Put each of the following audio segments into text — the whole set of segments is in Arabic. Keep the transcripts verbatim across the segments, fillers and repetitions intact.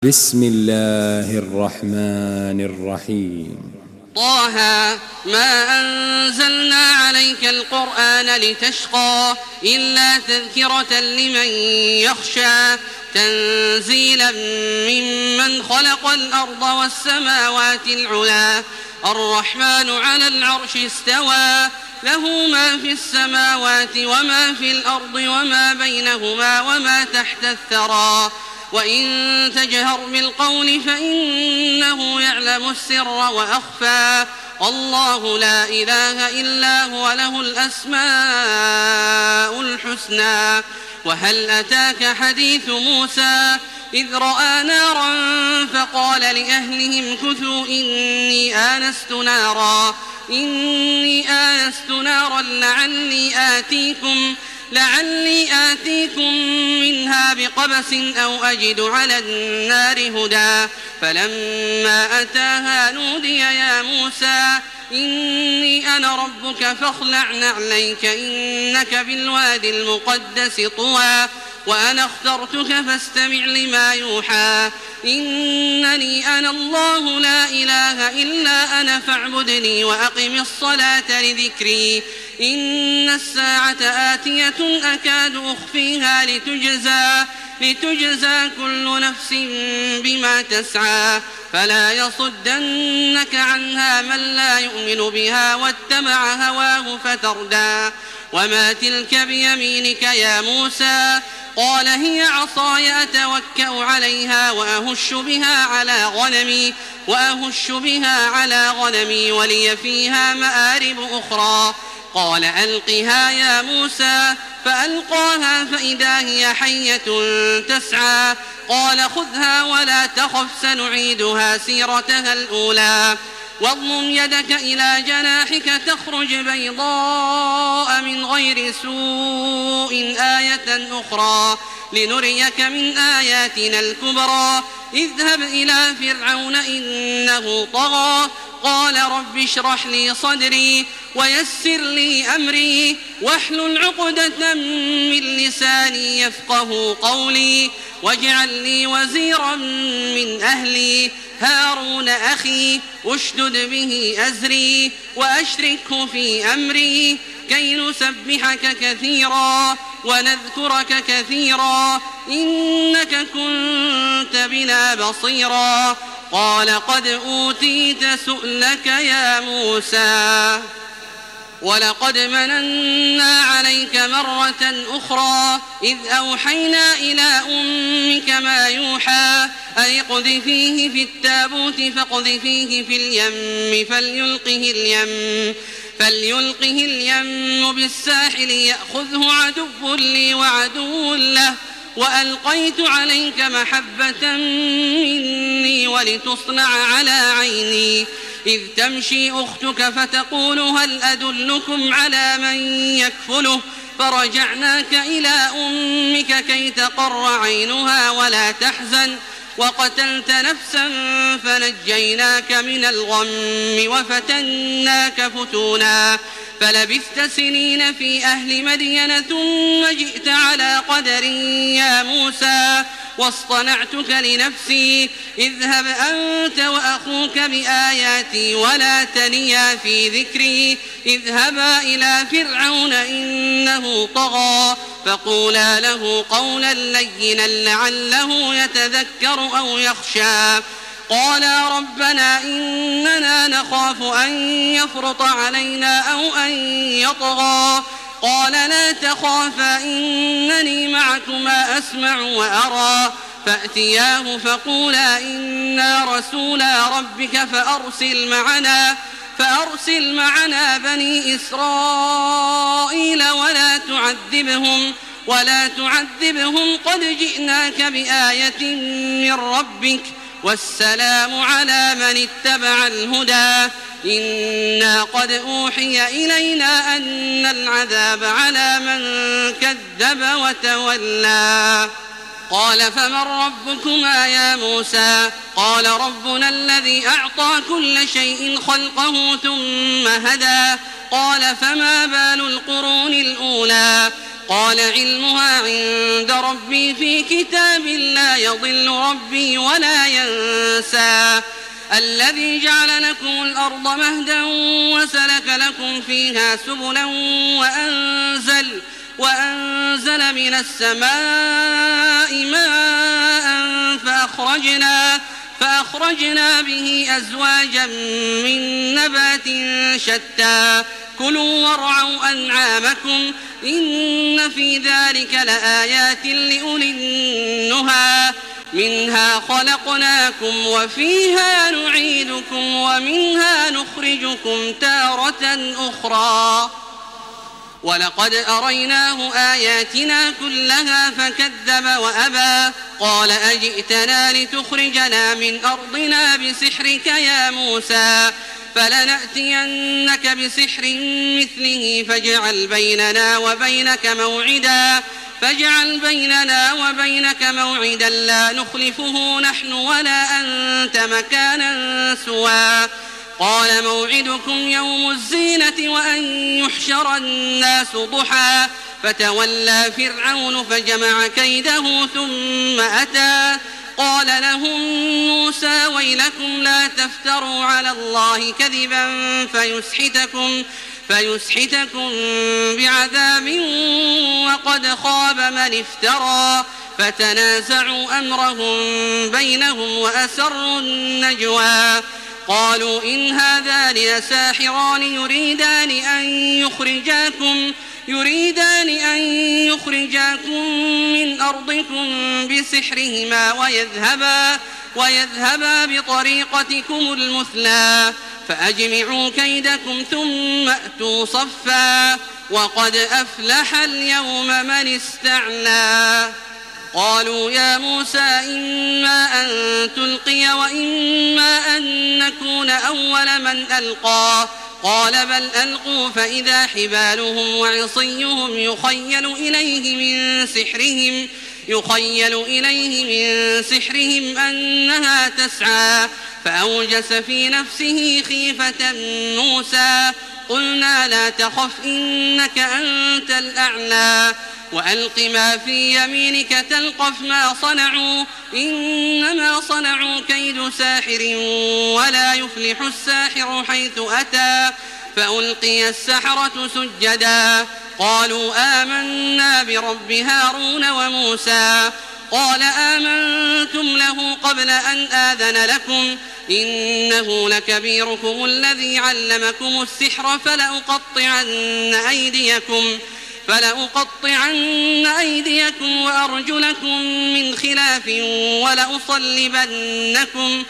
بسم الله الرحمن الرحيم. طه ما أنزلنا عليك القرآن لتشقى إلا تذكرة لمن يخشى تنزيلا ممن خلق الأرض والسماوات العلا الرحمن على العرش استوى له ما في السماوات وما في الأرض وما بينهما وما تحت الثرى وإن تجهر بالقول فإنه يعلم السر وأخفى الله لا إله إلا هو له الأسماء الحسنى. وهل أتاك حديث موسى إذ رأى نارا فقال لأهلهم كثوا إني آنست نارا إني آنست نارا لعلي آتيكم لعلي آتيكم منها بقبس أو أجد على النار هدى فلما أتاها نودي يا موسى إني أنا ربك فاخلع نعليك إنك بالوادي المقدس طوى وأنا اخترتك فاستمع لما يوحى إنني أنا الله لا إله إلا أنا فاعبدني وأقم الصلاة لذكري إن الساعة آتية أكاد أخفيها لتجزى لتجزى كل نفس بما تسعى فلا يصدنك عنها من لا يؤمن بها واتبع هواه فتردى. وما تلك بيمينك يا موسى قال هي عصاي أتوكأ عليها وأهش بها على غنمي وأهش بها على غنمي ولي فيها مآرب أخرى قال ألقها يا موسى فألقاها فإذا هي حية تسعى قال خذها ولا تخف سنعيدها سيرتها الأولى واضمم يدك إلى جناحك تخرج بيضاء من غير سوء آية أخرى لنريك من آياتنا الكبرى اذهب إلى فرعون إنه طغى قال رب اشرح لي صدري ويسر لي أمري واحلل عقدة من لساني يفقه قولي واجعل لي وزيرا من أهلي هارون أخي اشدد به أزري وأشركه في أمري كي نسبحك كثيرا ونذكرك كثيرا إنك كنت بنا بصيرا قال قد أوتيت سؤلك يا موسى ولقد مننا عليك مرة أخرى إذ أوحينا إلى أمك ما يوحى أي اقذفيه في التابوت فاقذفيه في اليم فليلقه اليم فليلقه اليم بالساحل يأخذه عدو لي وعدو له وألقيت عليك محبة مني ولتصنع على عيني إذ تمشي أختك فتقول هل أدلكم على من يكفله فرجعناك إلى أمك كي تقر عينها ولا تحزن وقتلت نفسا فنجيناك من الغم وفتناك فتونا فلبثت سنين في أهل مدين ثم جئت على قدر يا موسى واصطنعتك لنفسي اذهب أنت وأخوك بآياتي ولا تنيا في ذكري اذهبا إلى فرعون إنه طغى فقولا له قولا لينا لعله يتذكر أو يخشى قالا ربنا إننا نخاف أن يفرط علينا أو أن يطغى قال لا تخافا إنني معكما أسمع وأرى فأتياه فقولا إنا رسولا ربك فأرسل معنا فأرسل معنا بني إسرائيل ولا تعذبهم ولا تعذبهم قد جئناك بآية من ربك والسلام على من اتبع الهدى إنا قد أوحي إلينا أن العذاب على من كذب وتولى قال فمن ربكما يا موسى قال ربنا الذي أعطى كل شيء خلقه ثم هدى قال فما بال القرون الأولى قال علمها عند ربي في كتاب لا يضل ربي ولا ينسى الذي جعل لكم الأرض مهدا وسلك لكم فيها سبلا وأنزل, وأنزل من السماء ماء فأخرجنا, فأخرجنا به أزواجا من نبات شتى كلوا وارعوا أنعامكم إن في ذلك لآيات لأولي النهى منها خلقناكم وفيها نعيدكم ومنها نخرجكم تارة أخرى ولقد أريناه آياتنا كلها فكذب وأبى قال أجئتنا لتخرجنا من أرضنا بسحرك يا موسى فلنأتينك بسحر مثله فاجعل بيننا وبينك موعدا فاجعل بيننا وبينك موعدا لا نخلفه نحن ولا أنت مكانا سوى قال موعدكم يوم الزينة وأن يحشر الناس ضحى فتولى فرعون فجمع كيده ثم أتى قال لهم موسى ويلكم لا تفتروا على الله كذبا فيسحتكم, فيسحتكم بعذاب وقد خاب من افترى فتنازعوا أمرهم بينهم وأسروا النجوى قالوا إن هذان لساحران يريدان أن يخرجاكم يريدان أن يخرجاكم من أرضكم بسحرهما ويذهبا, ويذهبا بطريقتكم المثلى فأجمعوا كيدكم ثم أتوا صفا وقد أفلح اليوم من استعلى قالوا يا موسى إما أن تلقي وإما أن نكون أول من ألقى قال بل ألقوا فإذا حبالهم وعصيهم يخيل إليه من سحرهم يخيل إليه من سحرهم أنها تسعى فأوجس في نفسه خيفة موسى قلنا لا تخف إنك أنت الأعلى وألق ما في يمينك تلقف ما صنعوا إنما صنعوا كيد ساحر ولا يفلح الساحر حيث أتى فألقي السحرة سجدا قالوا آمنا برب هارون وموسى قال آمنتم له قبل أن آذن لكم إنه لكبيركم الذي علمكم السحر فلأقطعن أيديكم فلأقطعن أيديكم وأرجلكم من خلاف ولأصلبنكم,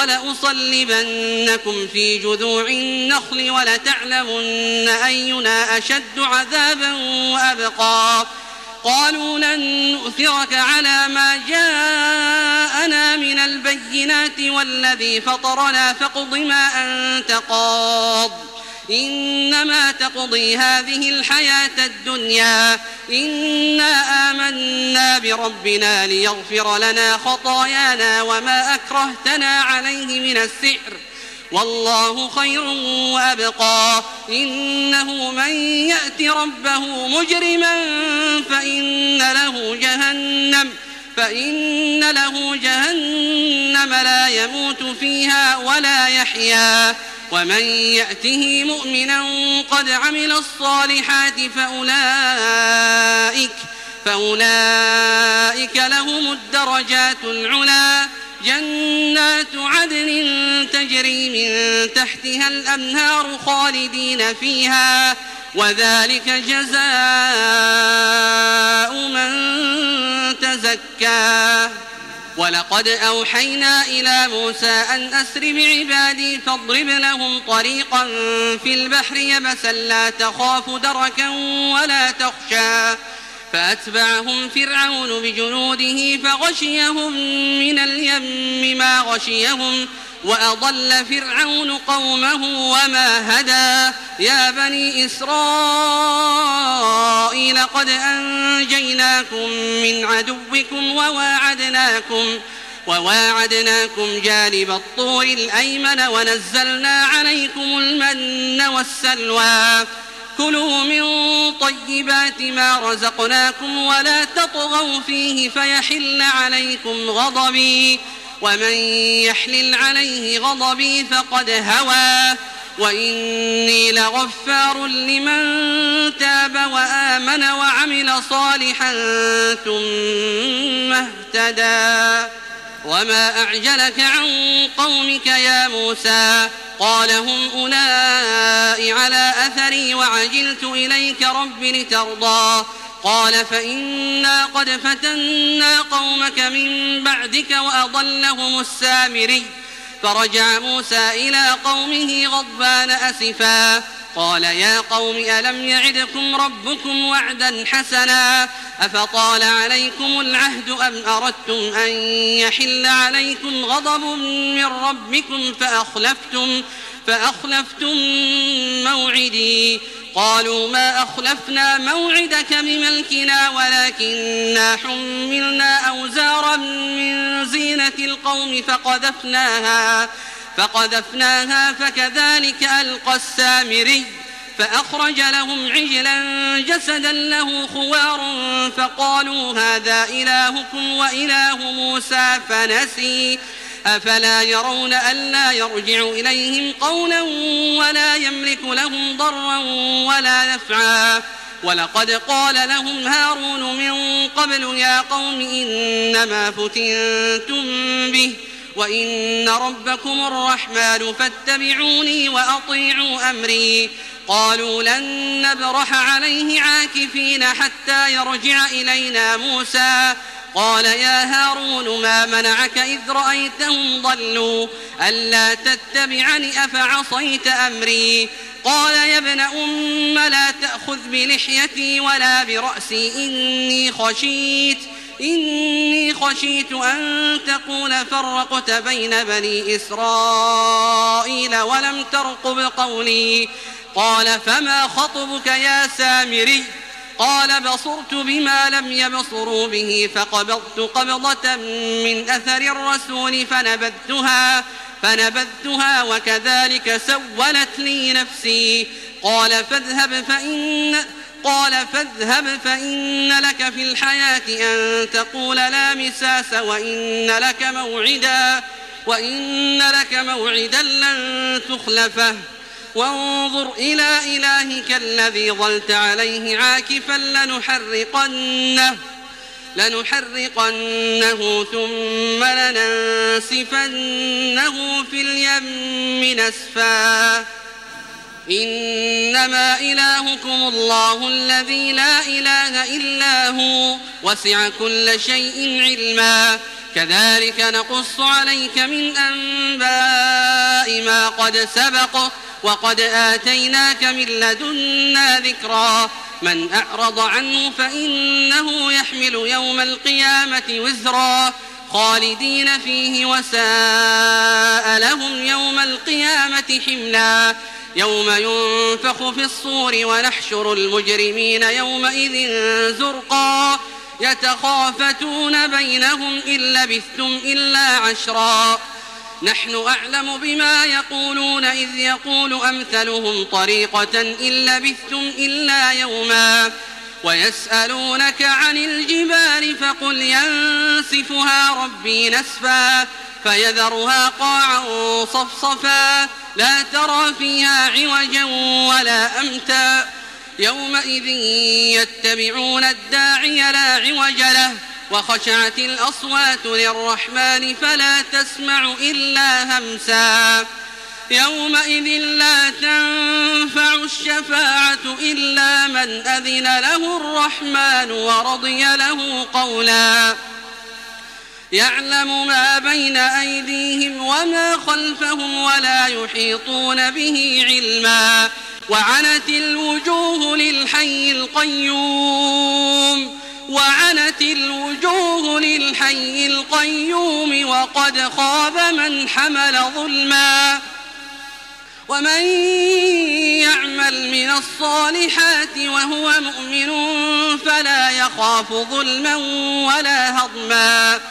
ولأصلبنكم في جذوع النخل ولتعلمن أينا أشد عذابا وأبقى قالوا لن نؤثرك على ما جاءنا من البينات والذي فطرنا فاقض ما أنت قاض إنما تقضي هذه الحياة الدنيا إنا آمنا بربنا ليغفر لنا خطايانا وما أكرهتنا عليه من السحر والله خير وأبقى إنه من يأت ربه مجرما فإن له جهنم فإن له جهنم لا يموت فيها ولا يحيا ومن يأته مؤمنا قد عمل الصالحات فأولئك, فأولئك لهم الدرجات العلى جنات عدن تجري من تحتها الأنهار خالدين فيها وذلك جزاء من تزكى ولقد أوحينا إلى موسى أن أسر بعبادي فاضرب لهم طريقا في البحر يبسا لا تخاف دركا ولا تخشى فأتبعهم فرعون بجنوده فغشيهم من اليم ما غشيهم وأضل فرعون قومه وما هدى يا بني إسرائيل قد أنجيناكم من عدوكم وواعدناكم وواعدناكم جانب الطور الأيمن ونزلنا عليكم المن والسلوى كلوا من طيبات ما رزقناكم ولا تطغوا فيه فيحل عليكم غضبي ومن يحلل عليه غضبي فقد هوى وإني لغفار لمن تاب وآمن وعمل صالحا ثم اهتدى. وما أعجلك عن قومك يا موسى؟ قال هم أولئك على أثري وعجلت إليك رب لترضى. قال فإنا قد فتنا قومك من بعدك وأضلهم السامري. فرجع موسى إلى قومه غضبان أسفا قال يا قوم ألم يعدكم ربكم وعدا حسنا أفطال عليكم العهد أم أردتم أن يحل عليكم غضب من ربكم فأخلفتم, فأخلفتم موعدي. قالوا ما أخلفنا موعدك بملكنا ولكننا حملنا أوزارا من زينة القوم فقذفناها, فقذفناها فكذلك ألقى السامري. فأخرج لهم عجلا جسدا له خوار فقالوا هذا إلهكم وإله موسى فنسي. أفلا يرون ألا يرجع إليهم قولا ولا يملك لهم ضرا ولا نفعا. ولقد قال لهم هارون من قبل يا قوم إنما فتنتم به وإن ربكم الرحمن فاتبعوني وأطيعوا أمري. قالوا لن نبرح عليه عاكفين حتى يرجع إلينا موسى. قال يا هارون ما منعك إذ رأيتهم ضلوا ألا تتبعني أفعصيت أمري؟ قال يا ابن أم لا تأخذ بلحيتي ولا برأسي إني خشيت إني خشيت أن تقول فرقت بين بني إسرائيل ولم ترقب قولي. قال فما خطبك يا سامري؟ قال بصرت بما لم يبصروا به فقبضت قبضة من أثر الرسول فنبذتها, فنبذتها وكذلك سولت لي نفسي. قال فاذهب فإن قال فاذهب فإن لك في الحياة أن تقول لا مساس وإن لك موعدا وإن لك موعدا لن تخلفه وانظر إلى إلهك الذي ظلت عليه عاكفا لنحرقنه, لنحرقنه ثم لننسفنه في اليم نسفا. إنما إلهكم الله الذي لا إله إلا هو وسع كل شيء علما. كذلك نقص عليك من أنباء ما قد سبق وقد آتيناك من لدنا ذكرا. من أعرض عنه فإنه يحمل يوم القيامة وزرا خالدين فيه وساء لهم يوم القيامة حملا. يوم ينفخ في الصور ونحشر المجرمين يومئذ زرقا يتخافتون بينهم إن لبثتم إلا عشرا. نحن أعلم بما يقولون إذ يقول أمثلهم طريقة إن لبثتم إلا يوما. ويسألونك عن الجبال فقل ينسفها ربي نسفا فيذرها قاعا صفصفا لا ترى فيها عوجا ولا أمتا. يومئذ يتبعون الداعي لا عوج له وخشعت الأصوات للرحمن فلا تسمع إلا همسا. يومئذ لا تنفع الشفاعة إلا من أذن له الرحمن ورضي له قولا. يعلم ما بين أيديهم وما خلفهم ولا يحيطون به علما. وعنت الوجوه للحي القيوم وعنت الوجوه للحي القيوم وقد خاب من حمل ظلما. ومن يعمل من الصالحات وهو مؤمن فلا يخاف ظلما ولا هضما.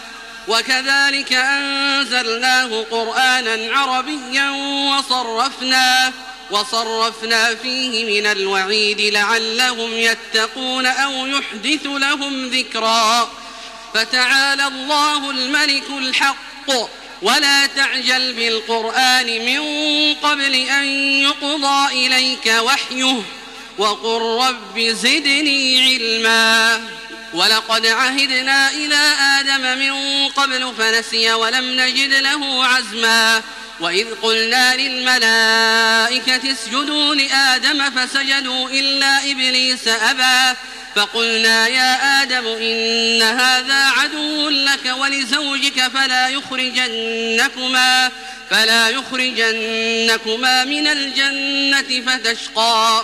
وكذلك أنزلناه قرآنا عربيا وصرفنا وصرفنا فيه من الوعيد لعلهم يتقون أو يحدث لهم ذكرا فتعالى الله الملك الحق ولا تعجل بالقرآن من قبل أن يقضى إليك وحيه وقل رب زدني علما ولقد عهدنا إلى آدم من قبل فنسي ولم نجد له عزما وإذ قلنا للملائكة اسجدوا لآدم فسجدوا إلا إبليس أبى فقلنا يا آدم إن هذا عدو لك ولزوجك فلا يخرجنكما فلا يخرجنكما من الجنة فتشقى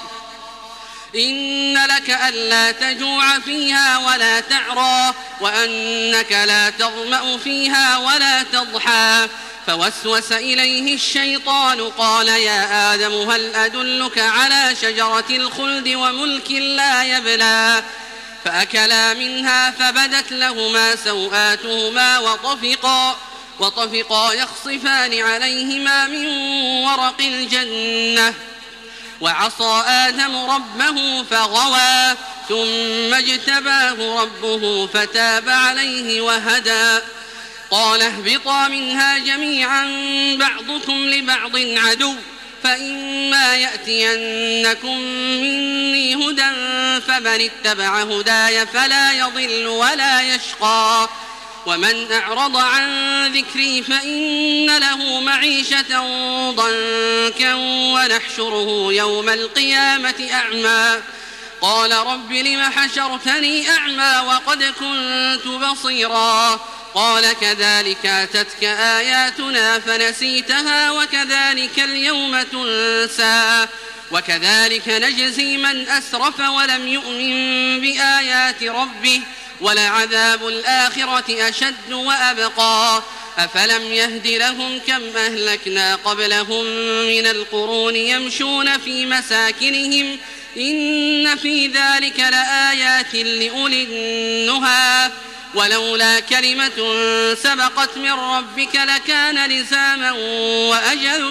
إن لك ألا تجوع فيها ولا تعرى وأنك لا تظمأ فيها ولا تضحى فوسوس إليه الشيطان قال يا آدم هل أدلك على شجرة الخلد وملك لا يبلى فأكلا منها فبدت لهما سوآتهما وطفقا وطفقا يخصفان عليهما من ورق الجنة وعصى آدم ربه فغوى ثم اجتباه ربه فتاب عليه وهدى قال اهبطا منها جميعا بعضكم لبعض عدو فإما يأتينكم مني هدى فمن اتبع هداي فلا يضل ولا يشقى ومن أعرض عن ذكري فإن له معيشة ضنكا ونحشره يوم القيامة أعمى قال رب لم حشرتني أعمى وقد كنت بصيرا قال كذلك أتتك آياتنا فنسيتها وكذلك اليوم تنسى وكذلك نجزي من أسرف ولم يؤمن بآيات ربه ولعذاب الآخرة أشد وأبقى أفلم يهد لهم كم أهلكنا قبلهم من القرون يمشون في مساكنهم إن في ذلك لآيات لأولي النهى ولولا كلمة سبقت من ربك لكان لزاما وأجل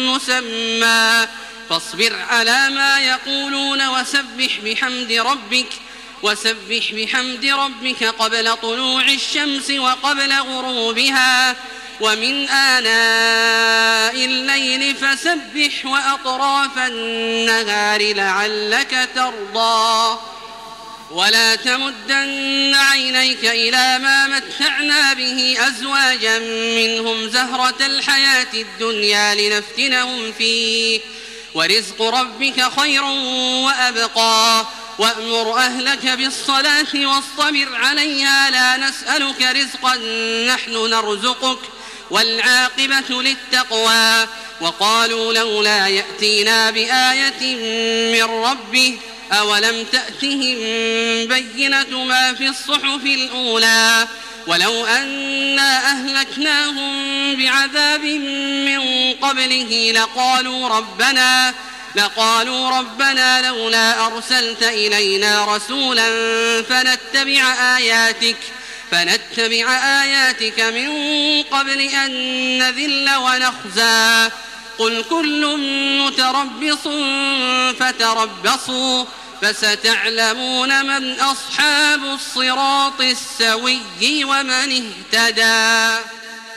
مسمى فاصبر على ما يقولون وسبح بحمد ربك وسبح بحمد ربك قبل طلوع الشمس وقبل غروبها ومن آناء الليل فسبح وأطراف النهار لعلك ترضى ولا تمدن عينيك إلى ما متعنا به أزواجا منهم زهرة الحياة الدنيا لنفتنهم فيه ورزق ربك خير وأبقى وأمر أهلك بالصلاة واصطبر عليها لا نسألك رزقا نحن نرزقك والعاقبة للتقوى وقالوا لولا يأتينا بآية من ربه أولم تأتهم بينة ما في الصحف الأولى ولو أنا أهلكناهم بعذاب من قبله لقالوا ربنا لقالوا ربنا لولا أرسلت إلينا رسولا فنتبع آياتك فنتبع آياتك من قبل أن نذل ونخزى قل كل متربص فتربصوا فستعلمون من أصحاب الصراط السوي ومن اهتدى.